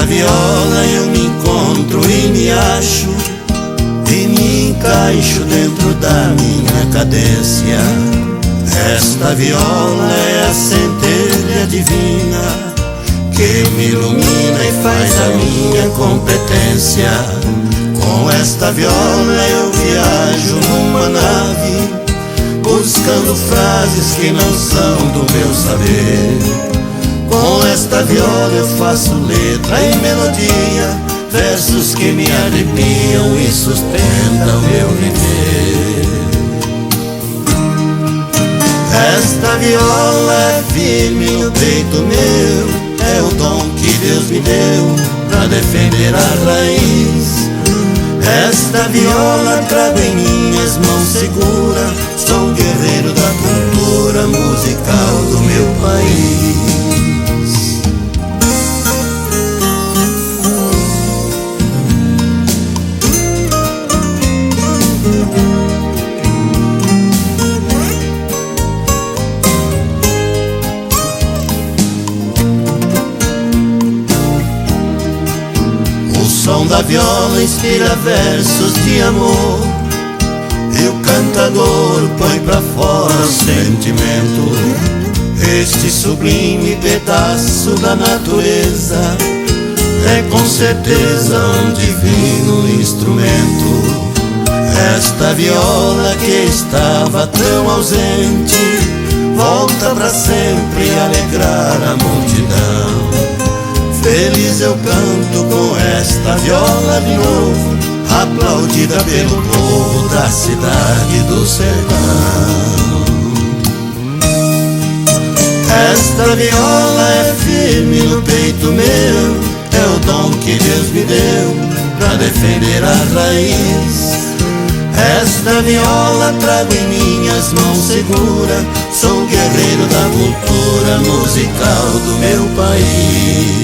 viola eu me encontro e me acho, e me encaixo dentro da minha cadência. Esta viola é a centelha divina que me ilumina e faz a minha competência. Com esta viola eu viajo numa nave, buscando frases que não são do meu saber. Com esta viola eu faço letra e melodia, versos que me arrepiam e sustentam meu viver. Esta viola é firme no peito meu, é o dom que Deus me deu pra defender a raiz. Esta viola trago em minhas mãos segura, sou um guerreiro da cultura musical do meu país. O som da viola inspira versos de amor, e o cantador põe pra fora o sentimento. Este sublime pedaço da natureza é com certeza um divino instrumento. Esta viola que estava tão ausente volta pra sempre alegrar a multidão. Feliz eu canto com esta viola de novo, aplaudida pelo povo da cidade do sertão. Esta viola é firme no peito meu, é o dom que Deus me deu pra defender a raiz. Esta viola trago em minhas mãos segura, sou guerreiro da cultura musical do meu país.